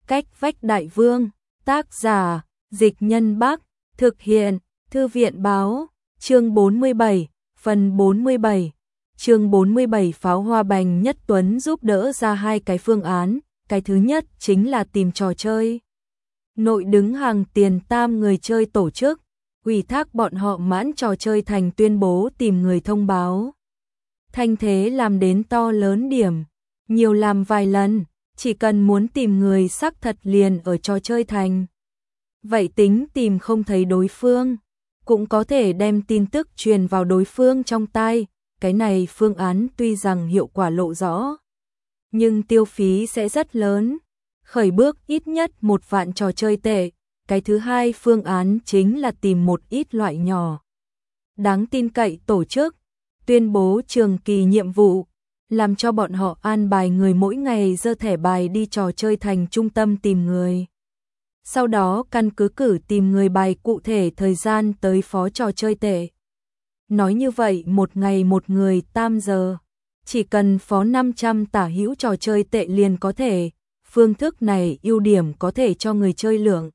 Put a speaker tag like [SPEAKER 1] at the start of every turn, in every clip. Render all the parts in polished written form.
[SPEAKER 1] Cách vách đại vương, tác giả, Dịch Nhân Bắc, thực hiện, Thư viện báo, chương 47, phần 47. Chương 47 Pháo hoa Bành Nhất Tuấn giúp đỡ ra hai cái phương án, cái thứ nhất chính là tìm trò chơi. Nội đứng hàng tiền tam người chơi tổ chức, ủy thác bọn họ mãn trò chơi thành tuyên bố tìm người thông báo. Thanh thế làm đến to lớn điểm, nhiều làm vài lần, chỉ cần muốn tìm người xác thật liền ở trò chơi thành. Vậy tính tìm không thấy đối phương, cũng có thể đem tin tức truyền vào đối phương trong tai. Cái này phương án tuy rằng hiệu quả lộ rõ, nhưng tiêu phí sẽ rất lớn, khởi bước ít nhất 1 vạn trò chơi tệ. Cái thứ hai phương án chính là tìm một ít loại nhỏ, đáng tin cậy tổ chức, tuyên bố trường kỳ nhiệm vụ, làm cho bọn họ an bài người mỗi ngày giơ thẻ bài đi trò chơi thành trung tâm tìm người. Sau đó căn cứ cử tìm người bài cụ thể thời gian tới phó trò chơi tệ. Nói như vậy một ngày một người 8 giờ, chỉ cần phó 500 tả hữu trò chơi tệ liền có thể. Phương thức này ưu điểm có thể cho người chơi lượng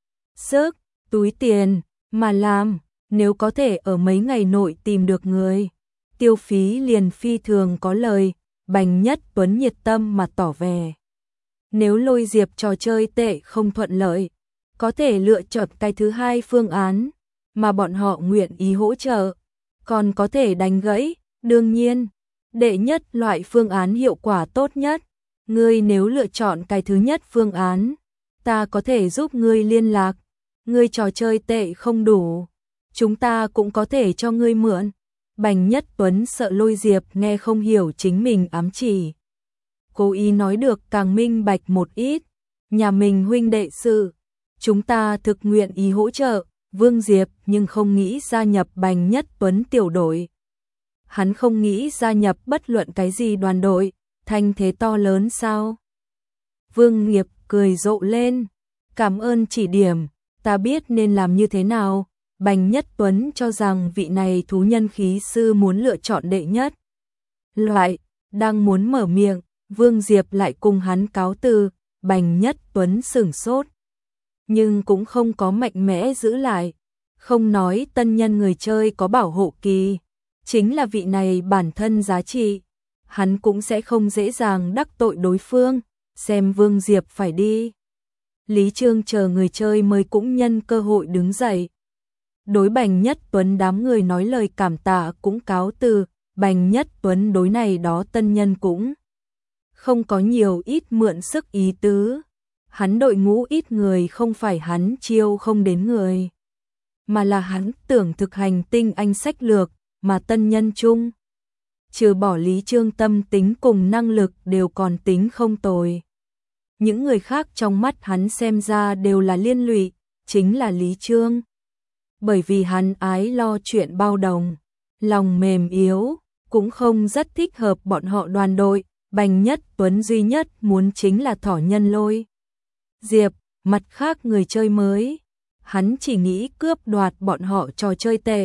[SPEAKER 1] sức, túi tiền mà làm, nếu có thể ở mấy ngày nội tìm được người, tiêu phí liền phi thường có lời. Bành Nhất Tuấn nhiệt tâm mà tỏ vẻ, nếu lôi diệp trò chơi tệ không thuận lợi, có thể lựa chọn cái thứ hai phương án mà bọn họ nguyện ý hỗ trợ, còn có thể đánh gãy. Đương nhiên, đệ nhất loại phương án hiệu quả tốt nhất. Ngươi nếu lựa chọn cái thứ nhất phương án, ta có thể giúp ngươi liên lạc. Ngươi trò chơi tệ không đủ, chúng ta cũng có thể cho ngươi mượn. Bành Nhất Tuấn sợ lôi diệp nghe không hiểu chính mình ám chỉ, cố ý nói được càng minh bạch một ít. Nhà mình huynh đệ sự, chúng ta thực nguyện ý hỗ trợ. Vương Diệp nhưng không nghĩ gia nhập Bành Nhất Tuấn tiểu đội. Hắn không nghĩ gia nhập bất luận cái gì đoàn đội, thanh thế to lớn sao? Vương Nghiệp cười rộ lên, cảm ơn chỉ điểm, ta biết nên làm như thế nào. Bành Nhất Tuấn cho rằng vị này thú nhân khí sư muốn lựa chọn đệ nhất loại, đang muốn mở miệng, Vương Diệp lại cùng hắn cáo từ. Bành Nhất Tuấn sửng sốt, nhưng cũng không có mạnh mẽ giữ lại, không nói tân nhân người chơi có bảo hộ kỳ, chính là vị này bản thân giá trị, hắn cũng sẽ không dễ dàng đắc tội đối phương. Xem Vương Diệp phải đi, Lý Trương chờ người chơi mới cũng nhân cơ hội đứng dậy, đối Bành Nhất Tuấn đám người nói lời cảm tạ cũng cáo từ. Bành Nhất Tuấn đối này đó tân nhân cũng không có nhiều ít mượn sức ý tứ, hắn đội ngũ ít người không phải hắn chiêu không đến người, mà là hắn tưởng thực hành tinh anh sách lược, mà tân nhân chung trừ bỏ Lý Trương tâm tính cùng năng lực đều còn tính không tồi. Những người khác trong mắt hắn xem ra đều là liên lụy, chính là Lý Trương, bởi vì hắn ái lo chuyện bao đồng, lòng mềm yếu, cũng không rất thích hợp bọn họ đoàn đội. Bành Nhất Tuấn duy nhất muốn chính là thỏ nhân lôi Diệp, mặt khác người chơi mới, hắn chỉ nghĩ cướp đoạt bọn họ trò chơi tệ.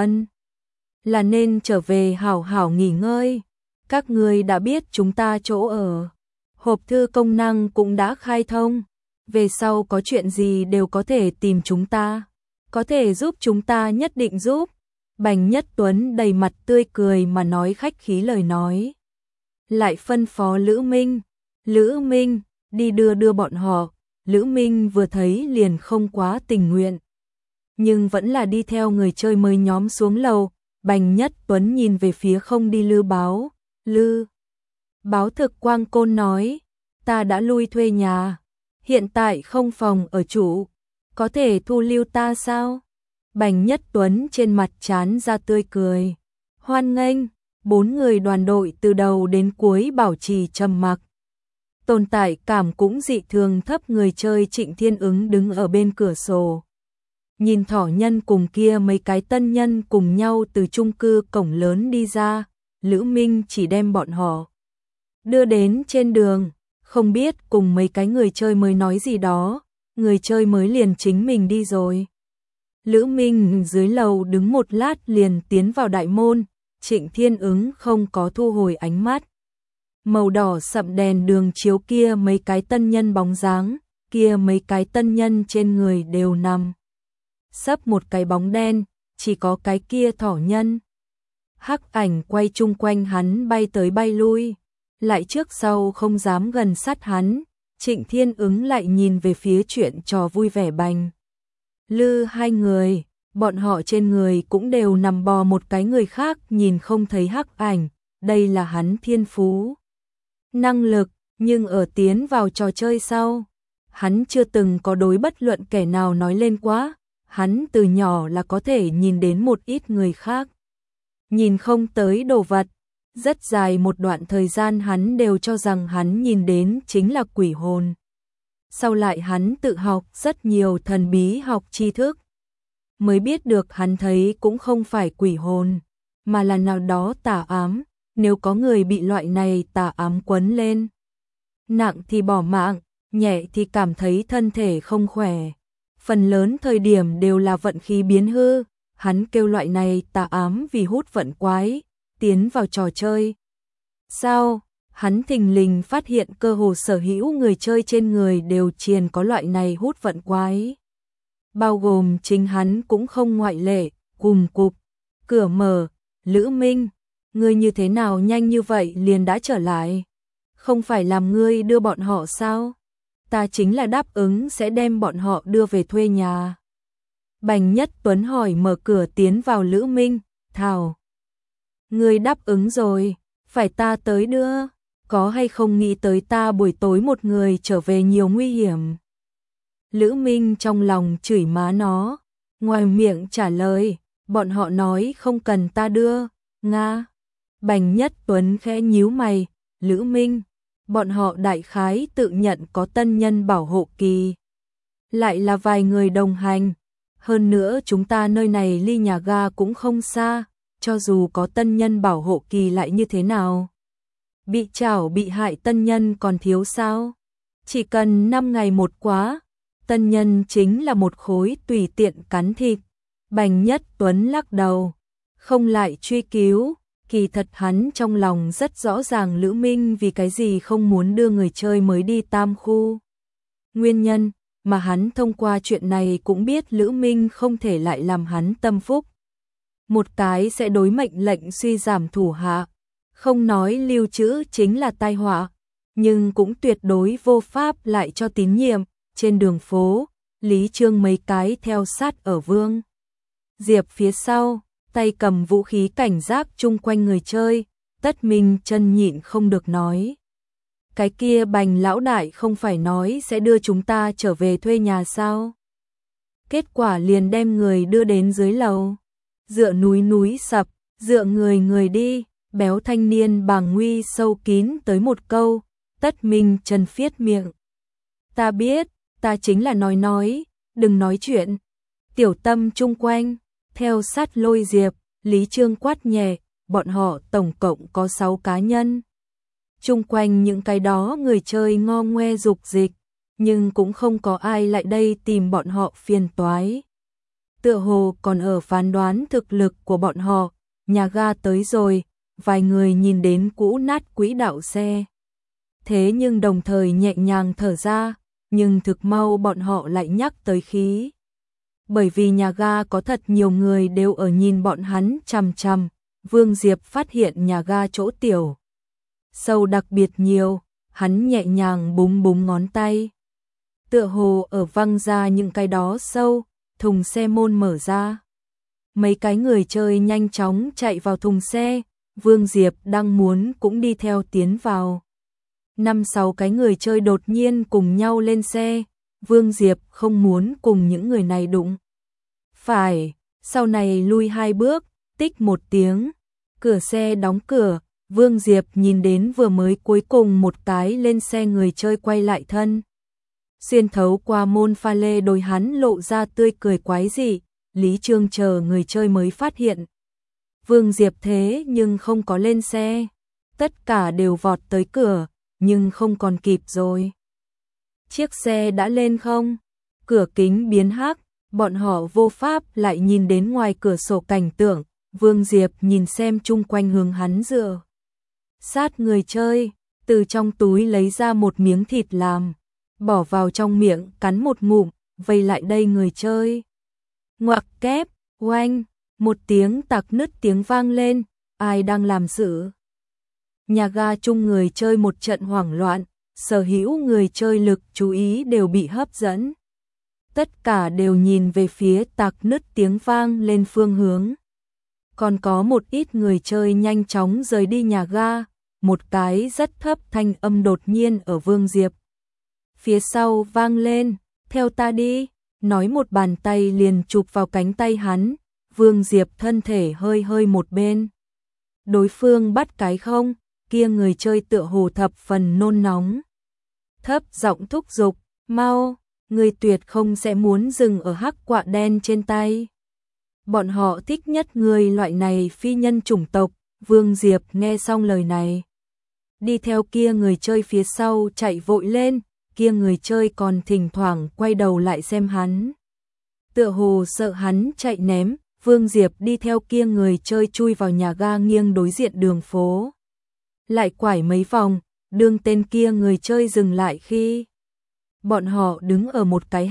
[SPEAKER 1] Là nên trở về hảo hảo nghỉ ngơi. Các người đã biết chúng ta chỗ ở, hộp thư công năng cũng đã khai thông, về sau có chuyện gì đều có thể tìm chúng ta, có thể giúp chúng ta nhất định giúp. Bành Nhất Tuấn đầy mặt tươi cười mà nói khách khí lời nói, lại phân phó Lữ Minh đi đưa bọn họ. Lữ Minh vừa thấy liền không quá tình nguyện, nhưng vẫn là đi theo người chơi mới nhóm xuống lầu. Bành Nhất Tuấn nhìn về phía không đi Lư Báo thực quang côn nói, ta đã lui thuê nhà, hiện tại không phòng ở chủ, có thể thu lưu ta sao? Bành Nhất Tuấn trên mặt trán ra tươi cười, hoan nghênh. 4 người đoàn đội từ đầu đến cuối bảo trì trầm mặc, tồn tại cảm cũng dị thường thấp. Người chơi Trịnh Thiên Ứng đứng ở bên cửa sổ, nhìn thỏ nhân cùng kia mấy cái tân nhân cùng nhau từ chung cư cổng lớn đi ra. Lữ Minh chỉ đem bọn họ đưa đến trên đường, không biết cùng mấy cái người chơi mới nói gì đó, người chơi mới liền chính mình đi rồi. Lữ Minh dưới lầu đứng một lát liền tiến vào đại môn. Trịnh Thiên Ứng không có thu hồi ánh mắt, màu đỏ sậm đèn đường chiếu kia mấy cái tân nhân bóng dáng, kia mấy cái tân nhân trên người đều nằm sấp một cái bóng đen, chỉ có cái kia thỏ nhân. Hắc ảnh quay chung quanh hắn bay tới bay lui, lại trước sau không dám gần sát hắn. Trịnh Thiên Ứng lại nhìn về phía chuyện trò vui vẻ Bành Lư hai người, bọn họ trên người cũng đều nằm bò một cái người khác nhìn không thấy hắc ảnh, đây là hắn thiên phú. Năng lực, nhưng ở tiến vào trò chơi sau, hắn chưa từng có đối bất luận kẻ nào nói lên quá, hắn từ nhỏ là có thể nhìn đến một ít người khác. Nhìn không tới đồ vật, rất dài một đoạn thời gian hắn đều cho rằng hắn nhìn đến chính là quỷ hồn. Sau lại hắn tự học rất nhiều thần bí học tri thức, mới biết được hắn thấy cũng không phải quỷ hồn, mà là nào đó tà ám, nếu có người bị loại này tà ám quấn lên. Nặng thì bỏ mạng, nhẹ thì cảm thấy thân thể không khỏe. Phần lớn thời điểm đều là vận khí biến hư, hắn kêu loại này tà ám vì hút vận quái, tiến vào trò chơi. Sau, hắn thình lình phát hiện cơ hồ sở hữu người chơi trên người đều triền có loại này hút vận quái. Bao gồm chính hắn cũng không ngoại lệ, cùm cụp, cửa mở, Lữ Minh, ngươi như thế nào nhanh như vậy liền đã trở lại? Không phải làm ngươi đưa bọn họ sao? Ta chính là đáp ứng sẽ đem bọn họ đưa về thuê nhà. Bành Nhất Tuấn hỏi mở cửa tiến vào Lữ Minh, thảo. Ngươi đáp ứng rồi, phải ta tới đưa, có hay không nghĩ tới ta buổi tối một người trở về nhiều nguy hiểm. Lữ Minh trong lòng chửi má nó, ngoài miệng trả lời, bọn họ nói không cần ta đưa, nga. Bành Nhất Tuấn khẽ nhíu mày, Lữ Minh, bọn họ đại khái tự nhận có tân nhân bảo hộ kỳ. Lại là vài người đồng hành, hơn nữa chúng ta nơi này ly nhà ga cũng không xa, cho dù có tân nhân bảo hộ kỳ lại như thế nào. Bị trảo bị hại tân nhân còn thiếu sao? Chỉ cần 5 ngày một quá, tân nhân chính là một khối tùy tiện cắn thịt. Bành Nhất Tuấn lắc đầu, không lại truy cứu, kỳ thật hắn trong lòng rất rõ ràng Lữ Minh vì cái gì không muốn đưa người chơi mới đi Tam khu. Nguyên nhân mà hắn thông qua chuyện này cũng biết Lữ Minh không thể lại làm hắn tâm phúc. Một cái sẽ đối mệnh lệnh suy giảm thủ hạ, không nói lưu trữ chính là tai họa, nhưng cũng tuyệt đối vô pháp lại cho tín nhiệm. Trên đường phố, Lý Trương mấy cái theo sát ở Vương Diệp phía sau, tay cầm vũ khí cảnh giác chung quanh người chơi, Tất Minh chân nhịn không được nói. Cái kia Bành lão đại không phải nói sẽ đưa chúng ta trở về thuê nhà sao? Kết quả liền đem người đưa đến dưới lầu. Dựa núi núi sập, dựa người người đi, béo thanh niên bàng nguy sâu kín tới một câu, Tất Minh chân phiết miệng. Ta biết, ta chính là nói, đừng nói chuyện. Tiểu Tâm chung quanh, theo sát Lôi Diệp, Lý Trương quát nhẹ, bọn họ tổng cộng có 6 cá nhân. Chung quanh những cái đó người chơi ngo ngoe dục dịch, nhưng cũng không có ai lại đây tìm bọn họ phiền toái. Tựa hồ còn ở phán đoán thực lực của bọn họ, nhà ga tới rồi, vài người nhìn đến cũ nát quỹ đạo xe. Thế nhưng đồng thời nhẹ nhàng thở ra, nhưng thực mau bọn họ lại nhắc tới khí. Bởi vì nhà ga có thật nhiều người đều ở nhìn bọn hắn chằm chằm, Vương Diệp phát hiện nhà ga chỗ tiểu sâu đặc biệt nhiều, hắn nhẹ nhàng búng búng ngón tay. Tựa hồ ở văng ra những cái đó sâu, thùng xe môn mở ra. Mấy cái người chơi nhanh chóng chạy vào thùng xe, Vương Diệp đang muốn cũng đi theo tiến vào. 5-6 cái người chơi đột nhiên cùng nhau lên xe, Vương Diệp không muốn cùng những người này đụng. Phải, sau này lui 2 bước, tích một tiếng, cửa xe đóng cửa, Vương Diệp nhìn đến vừa mới cuối cùng một cái lên xe người chơi quay lại thân. Xuyên thấu qua môn pha lê đôi hắn lộ ra tươi cười quái dị, Lý Trương chờ người chơi mới phát hiện. Vương Diệp thế nhưng không có lên xe, tất cả đều vọt tới cửa, nhưng không còn kịp rồi. Chiếc xe đã lên không? Cửa kính biến hắc, bọn họ vô pháp lại nhìn đến ngoài cửa sổ cảnh tượng, Vương Diệp nhìn xem chung quanh hướng hắn dựa. Sát người chơi, từ trong túi lấy ra một miếng thịt làm. bỏ vào trong miệng cắn một ngụm, vây lại đây người chơi. Ngoặc kép, oanh, một tiếng tạc nứt tiếng vang lên, ai đang làm sự? Nhà ga chung người chơi một trận hoảng loạn, sở hữu người chơi lực chú ý đều bị hấp dẫn. Tất cả đều nhìn về phía tạc nứt tiếng vang lên phương hướng. Còn có một ít người chơi nhanh chóng rời đi nhà ga, một cái rất thấp thanh âm đột nhiên ở Vương Diệp phía sau vang lên, theo ta đi, nói một bàn tay liền chụp vào cánh tay hắn, Vương Diệp thân thể hơi hơi một bên. Đối phương bắt cái không, kia người chơi tựa hồ thập phần nôn nóng. Thấp giọng thúc giục, mau, người tuyệt không sẽ muốn dừng ở hắc quạ đen trên tay. Bọn họ thích nhất người loại này phi nhân chủng tộc, Vương Diệp nghe xong lời này. Đi theo kia người chơi phía sau chạy vội lên, kia người chơi còn thỉnh thoảng quay đầu lại xem hắn. Tựa hồ sợ hắn chạy ném, Vương Diệp đi theo kia người chơi chui vào nhà ga nghiêng đối diện đường phố. Lại quải mấy vòng, đương tên kia người chơi dừng lại khi bọn họ đứng ở một cái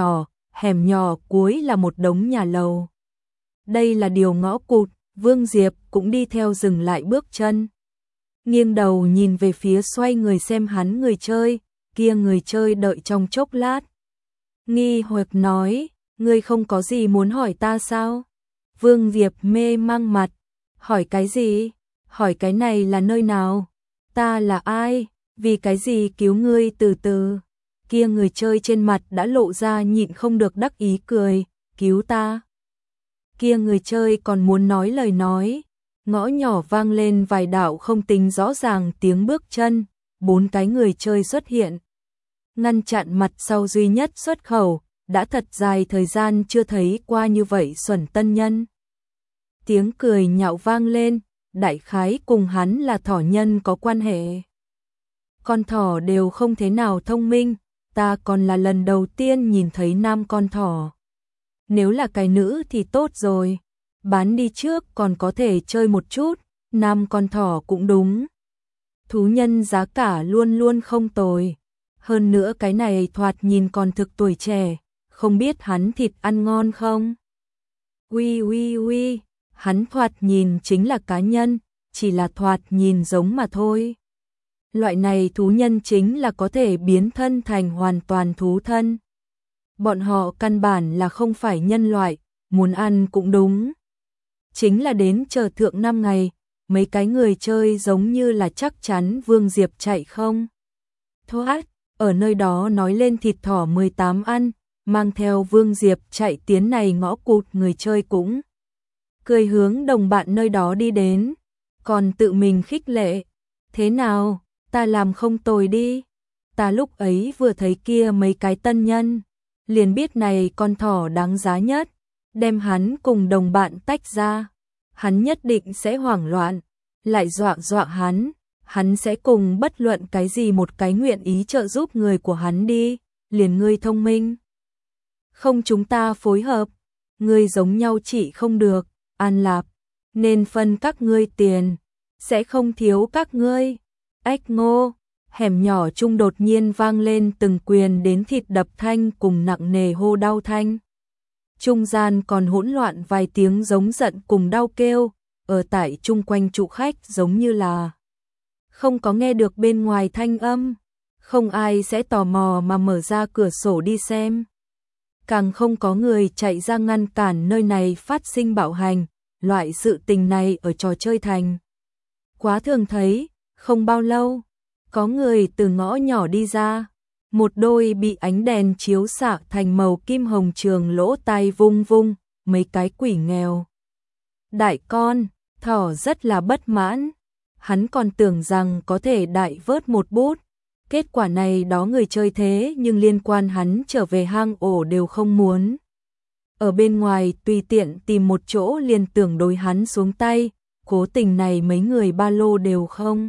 [SPEAKER 1] hẻm nhỏ cuối là một đống nhà lầu. Đây là điều ngõ cụt, Vương Diệp cũng đi theo dừng lại bước chân. Nghiêng đầu nhìn về phía xoay người xem hắn người chơi, kia người chơi đợi trong chốc lát. Nghi hoặc nói, ngươi không có gì muốn hỏi ta sao? Vương Diệp mê mang mặt, hỏi cái gì? Hỏi cái này là nơi nào? Ta là ai? Vì cái gì cứu ngươi từ từ? Kia người chơi trên mặt đã lộ ra nhịn không được đắc ý cười, cứu ta. Kia người chơi còn muốn nói lời nói, ngõ nhỏ vang lên vài đạo không tính rõ ràng tiếng bước chân, 4 cái người chơi xuất hiện. Ngăn chặn mặt sau duy nhất xuất khẩu, đã thật dài thời gian chưa thấy qua như vậy xuẩn tân nhân. Tiếng cười nhạo vang lên, đại khái cùng hắn là thỏ nhân có quan hệ. Con thỏ đều không thế nào thông minh, ta còn là lần đầu tiên nhìn thấy nam con thỏ. Nếu là cái nữ thì tốt rồi, bán đi trước còn có thể chơi một chút, nam con thỏ cũng đúng. Thú nhân giá cả luôn luôn không tồi. Hơn nữa cái này thoạt nhìn còn thực tuổi trẻ, không biết hắn thịt ăn ngon không? Ui, hắn thoạt nhìn chính là cá nhân, chỉ là thoạt nhìn giống mà thôi. Loại này thú nhân chính là có thể biến thân thành hoàn toàn thú thân. Bọn họ căn bản là không phải nhân loại, muốn ăn cũng đúng. Chính là đến chờ thượng 5 ngày, mấy cái người chơi giống như là chắc chắn Vương Diệp chạy không. Thoát, ở nơi đó nói lên thịt thỏ 18 ăn, mang theo Vương Diệp chạy tiến này ngõ cụt người chơi cũng cười hướng đồng bạn nơi đó đi đến, còn tự mình khích lệ. Thế nào, ta làm không tồi đi. Ta lúc ấy vừa thấy kia mấy cái tân nhân, liền biết này con thỏ đáng giá nhất, đem hắn cùng đồng bạn tách ra. Hắn nhất định sẽ hoảng loạn, lại dọa hắn sẽ cùng bất luận cái gì một cái nguyện ý trợ giúp người của hắn đi, liền ngươi thông minh. Không chúng ta phối hợp, ngươi giống nhau chỉ không được, An Lạp, nên phân các ngươi tiền, sẽ không thiếu các ngươi. Ách ngô, hẻm nhỏ chung đột nhiên vang lên từng quyền đến thịt đập thanh cùng nặng nề hô đau thanh. Trung gian còn hỗn loạn vài tiếng giống giận cùng đau kêu, ở tại chung quanh trụ khách giống như là không có nghe được bên ngoài thanh âm, không ai sẽ tò mò mà mở ra cửa sổ đi xem. Càng không có người chạy ra ngăn cản nơi này phát sinh bạo hành, loại sự tình này ở trò chơi thành quá thường thấy. Không bao lâu, có người từ ngõ nhỏ đi ra, một đôi bị ánh đèn chiếu xạ thành màu kim hồng trường lỗ tai vung vung, mấy cái quỷ nghèo. Đại con, thỏ rất là bất mãn, hắn còn tưởng rằng có thể đại vớt một bút, kết quả này đó người chơi thế nhưng liên quan hắn trở về hang ổ đều không muốn. Ở bên ngoài tùy tiện tìm một chỗ liền tưởng đối hắn xuống tay, cố tình này mấy người ba lô đều không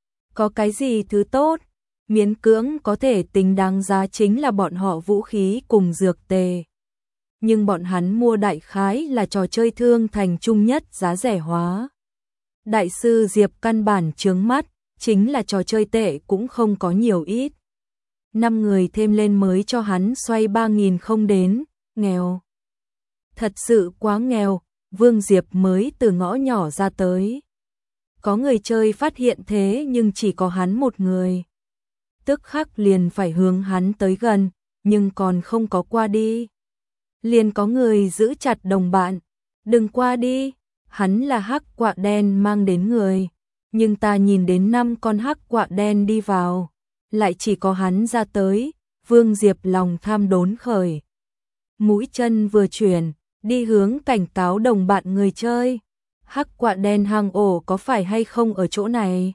[SPEAKER 1] có cái gì thứ tốt, miễn cưỡng có thể tính đáng giá chính là bọn họ vũ khí cùng dược tề. Nhưng bọn hắn mua đại khái là trò chơi thương thành chung nhất giá rẻ hóa. Đại sư Diệp căn bản chướng mắt, chính là trò chơi tệ cũng không có nhiều ít. 5 người thêm lên mới cho hắn xoay 3.000 không đến, nghèo. Thật sự quá nghèo, Vương Diệp mới từ ngõ nhỏ ra tới. Có người chơi phát hiện thế nhưng chỉ có hắn một người. Tức khắc liền phải hướng hắn tới gần, nhưng còn không có qua đi. Liền có người giữ chặt đồng bạn, đừng qua đi, hắn là hắc quạ đen mang đến người. Nhưng ta nhìn đến 5 con hắc quạ đen đi vào, lại chỉ có hắn ra tới, Vương Diệp lòng tham đốn khởi. Mũi chân vừa chuyển, đi hướng cảnh cáo đồng bạn người chơi. Hắc quạ đen hang ổ có phải hay không ở chỗ này?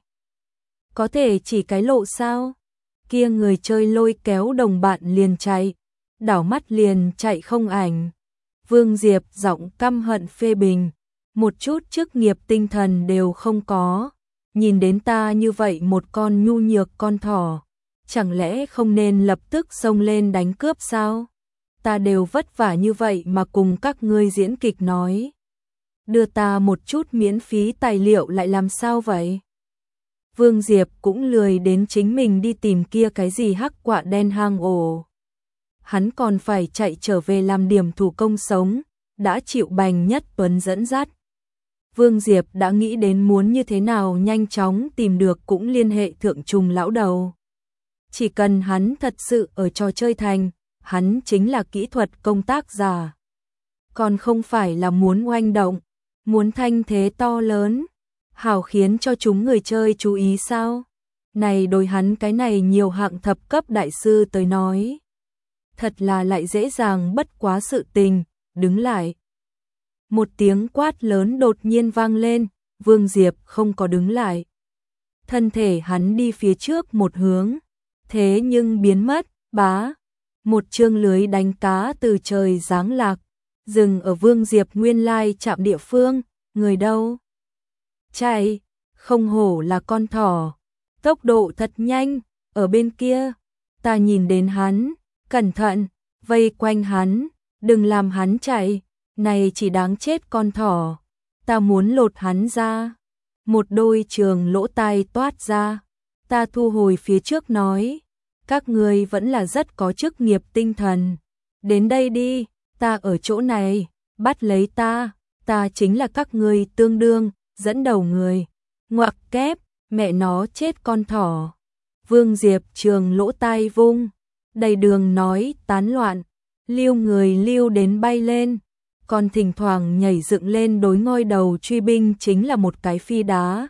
[SPEAKER 1] Có thể chỉ cái lộ sao? Kia người chơi lôi kéo đồng bạn liền chạy, đảo mắt liền chạy không ảnh. Vương Diệp giọng căm hận phê bình, một chút chức nghiệp tinh thần đều không có. Nhìn đến ta như vậy một con nhu nhược con thỏ, chẳng lẽ không nên lập tức xông lên đánh cướp sao? Ta đều vất vả như vậy mà cùng các ngươi diễn kịch nói. Đưa ta một chút miễn phí tài liệu lại làm sao vậy? Vương Diệp cũng lười đến chính mình đi tìm kia cái gì hắc quạ đen hang ổ. Hắn còn phải chạy trở về làm điểm thủ công sống, đã chịu Bành Nhất Tuấn dẫn dắt. Vương Diệp đã nghĩ đến muốn như thế nào nhanh chóng tìm được cũng liên hệ thượng trùng lão đầu. Chỉ cần hắn thật sự ở trò chơi thành, hắn chính là kỹ thuật công tác giả. Còn không phải là muốn oanh động, muốn thanh thế to lớn, hảo khiến cho chúng người chơi chú ý sao? Này đối hắn cái này nhiều hạng thập cấp đại sư tới nói. Thật là lại dễ dàng bất quá sự tình, đứng lại. Một tiếng quát lớn đột nhiên vang lên, Vương Diệp không có đứng lại. Thân thể hắn đi phía trước một hướng, thế nhưng biến mất, bá. Một chương lưới đánh cá từ trời giáng lạc, dừng ở Vương Diệp nguyên lai chạm địa phương, người đâu? Chạy, không hổ là con thỏ, tốc độ thật nhanh, ở bên kia, ta nhìn đến hắn, cẩn thận, vây quanh hắn, đừng làm hắn chạy, này chỉ đáng chết con thỏ, ta muốn lột hắn ra. Một đôi trường lỗ tai toát ra, ta thu hồi phía trước nói, các ngươi vẫn là rất có chức nghiệp tinh thần, đến đây đi, ta ở chỗ này, bắt lấy ta chính là các ngươi tương đương, dẫn đầu người, ngoặc kép, mẹ nó chết con thỏ. Vương Diệp trường lỗ tai vung, đầy đường nói tán loạn, lưu người lưu đến bay lên, còn thỉnh thoảng nhảy dựng lên đối ngôi đầu truy binh chính là một cái phi đá,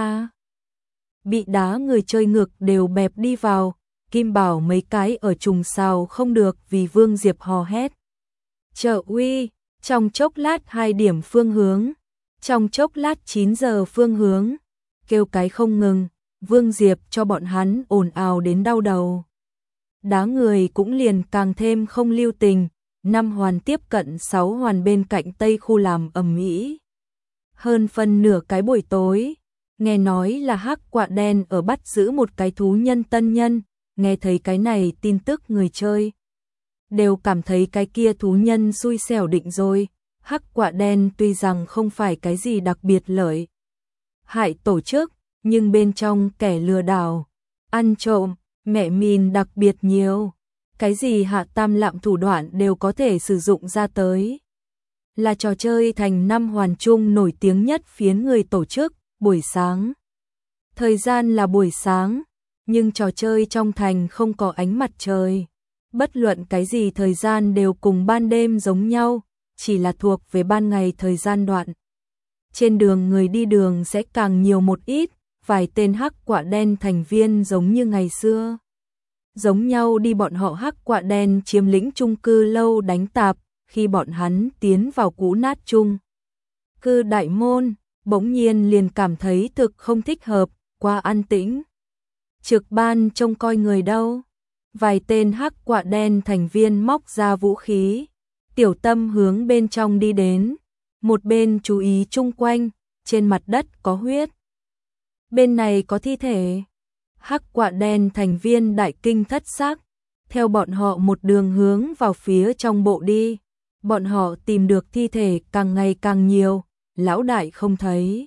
[SPEAKER 1] bị đá người chơi ngược đều bẹp đi vào, Kim Bảo mấy cái ở trùng sào không được vì Vương Diệp hò hét. Trợ uy, trong chốc lát 2 điểm phương hướng, trong chốc lát 9 giờ phương hướng, kêu cái không ngừng, Vương Diệp cho bọn hắn ồn ào đến đau đầu. Đá người cũng liền càng thêm không lưu tình, 5 hoàn tiếp cận 6 hoàn bên cạnh Tây khu làm ầm ĩ. Hơn phân nửa cái buổi tối, nghe nói là hắc quạ đen ở bắt giữ một cái thú nhân tân nhân, nghe thấy cái này tin tức người chơi đều cảm thấy cái kia thú nhân xui xẻo định rồi. Hắc quạ đen tuy rằng không phải cái gì đặc biệt lợi hại tổ chức, nhưng bên trong kẻ lừa đảo, ăn trộm, mẹ mìn đặc biệt nhiều, cái gì hạ tam lạm thủ đoạn đều có thể sử dụng ra tới. Là trò chơi thành 5 hoàn chung nổi tiếng nhất phiến người tổ chức, buổi sáng. Thời gian là buổi sáng, nhưng trò chơi trong thành không có ánh mặt trời. Bất luận cái gì thời gian đều cùng ban đêm giống nhau, chỉ là thuộc về ban ngày thời gian đoạn. Trên đường người đi đường sẽ càng nhiều một ít, vài tên hắc quạ đen thành viên giống như ngày xưa. Giống nhau đi bọn họ hắc quạ đen chiếm lĩnh chung cư lâu đánh tạp, khi bọn hắn tiến vào cũ nát chung cư đại môn, bỗng nhiên liền cảm thấy thực không thích hợp, qua an tĩnh. Trực ban trông coi người đâu? Vài tên hắc quạ đen thành viên móc ra vũ khí, tiểu tâm hướng bên trong đi đến, một bên chú ý chung quanh, trên mặt đất có huyết. Bên này có thi thể. Hắc quạ đen thành viên đại kinh thất sắc, theo bọn họ một đường hướng vào phía trong bộ đi. Bọn họ tìm được thi thể càng ngày càng nhiều, lão đại không thấy.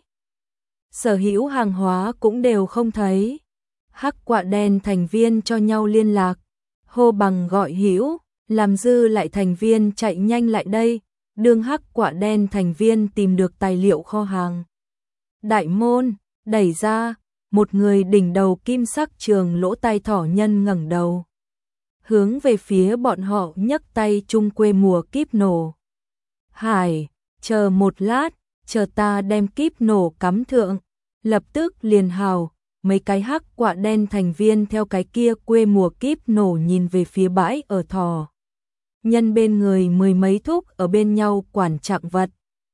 [SPEAKER 1] Sở hữu hàng hóa cũng đều không thấy. Hắc quạ đen thành viên cho nhau liên lạc, hô bằng gọi hữu, làm dư lại thành viên chạy nhanh lại đây, đương hắc quả đen thành viên tìm được tài liệu kho hàng. Đại môn, đẩy ra, một người đỉnh đầu kim sắc trường lỗ tai thỏ nhân ngẩng đầu. Hướng về phía bọn họ nhấc tay chung quê mùa kíp nổ. Hải, chờ một lát, chờ ta đem kíp nổ cắm thượng, lập tức liền hào. Mấy cái hắc quạ đen thành viên theo cái kia quê mùa kíp nổ nhìn về phía bãi ở thỏ. Nhân bên người mười mấy thúc ở bên nhau quản trạng vật.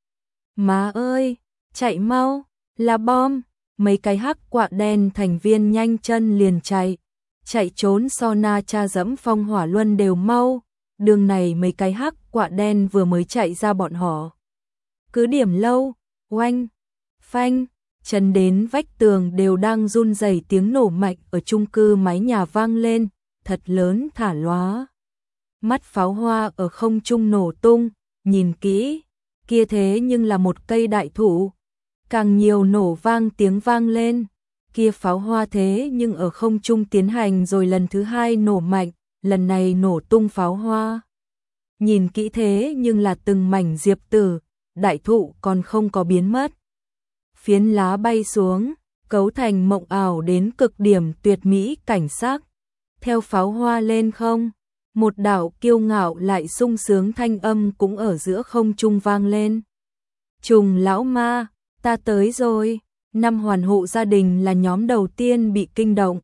[SPEAKER 1] Má ơi, chạy mau, là bom, mấy cái hắc quạ đen thành viên nhanh chân liền chạy trốn so na cha dẫm phong hỏa luân đều mau, đường này mấy cái hắc quạ đen vừa mới chạy ra bọn họ. Cứ điểm lâu, oanh, phanh, chân đến vách tường đều đang run rẩy, tiếng nổ mạnh ở chung cư mái nhà vang lên, thật lớn thả lóa. Mắt pháo hoa ở không trung nổ tung, nhìn kỹ, kia thế nhưng là một cây đại thụ. Càng nhiều nổ vang tiếng vang lên, kia pháo hoa thế nhưng ở không trung tiến hành rồi lần thứ hai nổ mạnh, lần này nổ tung pháo hoa. Nhìn kỹ thế nhưng là từng mảnh diệp tử, đại thụ còn không có biến mất. Phiến lá bay xuống, cấu thành mộng ảo đến cực điểm tuyệt mỹ cảnh sắc. Theo pháo hoa lên không, một đạo kiêu ngạo lại sung sướng thanh âm cũng ở giữa không trung vang lên. Trùng lão ma, ta tới rồi. Năm hoàn hộ gia đình là nhóm đầu tiên bị kinh động.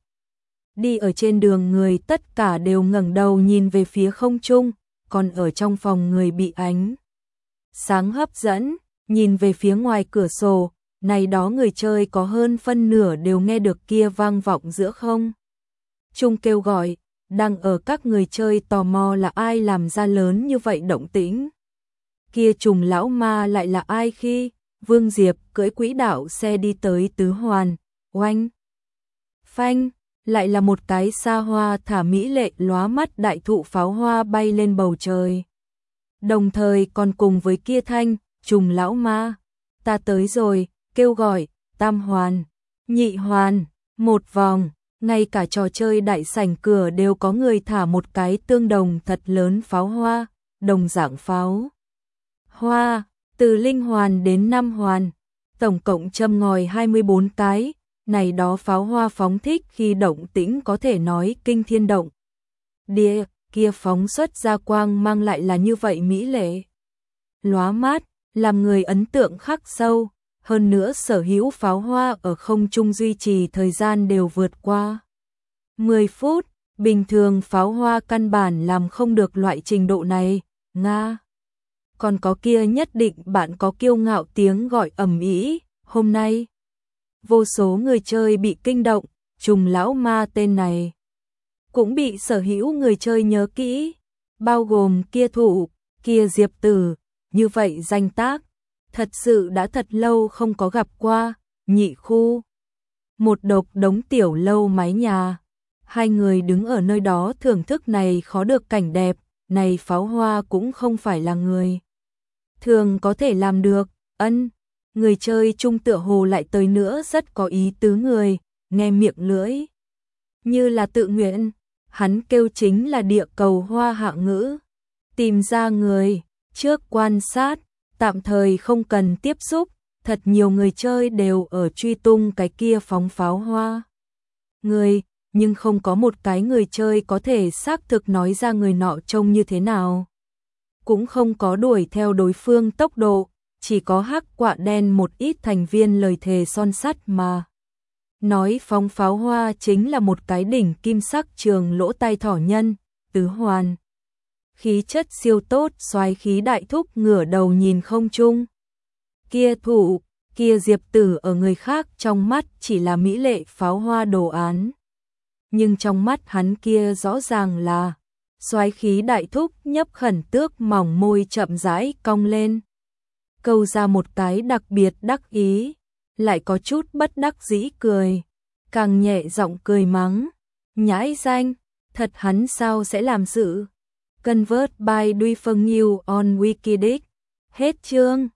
[SPEAKER 1] Đi ở trên đường người tất cả đều ngẩng đầu nhìn về phía không trung, còn ở trong phòng người bị ánh sáng hấp dẫn, nhìn về phía ngoài cửa sổ, này đó người chơi có hơn phân nửa đều nghe được kia vang vọng giữa không trung kêu gọi, đang ở các người chơi tò mò là ai làm ra lớn như vậy động tĩnh. Kia trùng lão ma lại là ai khi Vương Diệp cưỡi quỹ đạo xe đi tới tứ hoàn, oanh, phanh, lại là một cái xa hoa thả mỹ lệ lóa mắt đại thụ pháo hoa bay lên bầu trời. Đồng thời còn cùng với kia thanh, trùng lão ma, ta tới rồi, kêu gọi, tam hoàn, nhị hoàn, một vòng, ngay cả trò chơi đại sảnh cửa đều có người thả một cái tương đồng thật lớn pháo hoa, đồng dạng pháo hoa. Từ linh hoàn đến năm hoàn, tổng cộng châm ngòi 24 cái, này đó pháo hoa phóng thích khi động tĩnh có thể nói kinh thiên động địa, kia phóng xuất ra quang mang lại là như vậy mỹ lệ. Lóa mát, làm người ấn tượng khắc sâu, hơn nữa sở hữu pháo hoa ở không trung duy trì thời gian đều vượt qua 10 phút, bình thường pháo hoa căn bản làm không được loại trình độ này, Nga. Còn có kia nhất định bạn có kiêu ngạo tiếng gọi ầm ĩ, hôm nay vô số người chơi bị kinh động, trùng lão ma tên này cũng bị sở hữu người chơi nhớ kỹ, bao gồm kia thụ, kia diệp tử, như vậy danh tác, thật sự đã thật lâu không có gặp qua. Nhị khu, một đống tiểu lâu mái nhà, hai người đứng ở nơi đó thưởng thức này khó được cảnh đẹp, này pháo hoa cũng không phải là người thường có thể làm được. Người chơi chung tựa hồ lại tới nữa rất có ý tứ người, nghe miệng lưỡi như là tự nguyện, hắn kêu chính là địa cầu hoa hạ ngữ, tìm ra người, trước quan sát, tạm thời không cần tiếp xúc, thật nhiều người chơi đều ở truy tung cái kia phóng pháo hoa. Người, nhưng không có một cái người chơi có thể xác thực nói ra người nọ trông như thế nào. Cũng không có đuổi theo đối phương tốc độ, chỉ có hắc quạ đen một ít thành viên lời thề son sắt mà. Nói phóng pháo hoa chính là một cái đỉnh kim sắc trường lỗ tai thỏ nhân, tứ hoàn. Khí chất siêu tốt, xoái khí đại thúc ngửa đầu nhìn không trung. Kia thụ, kia diệp tử ở người khác trong mắt chỉ là mỹ lệ pháo hoa đồ án. Nhưng trong mắt hắn kia rõ ràng là xoái khí đại thúc nhấp khẩn tước mỏng môi chậm rãi cong lên. Câu ra một cái đặc biệt đắc ý, lại có chút bất đắc dĩ cười, càng nhẹ giọng cười mắng, nhãi danh, thật hắn sao sẽ làm sự. Convert by Duy Phương New on Wikidic. Hết chương.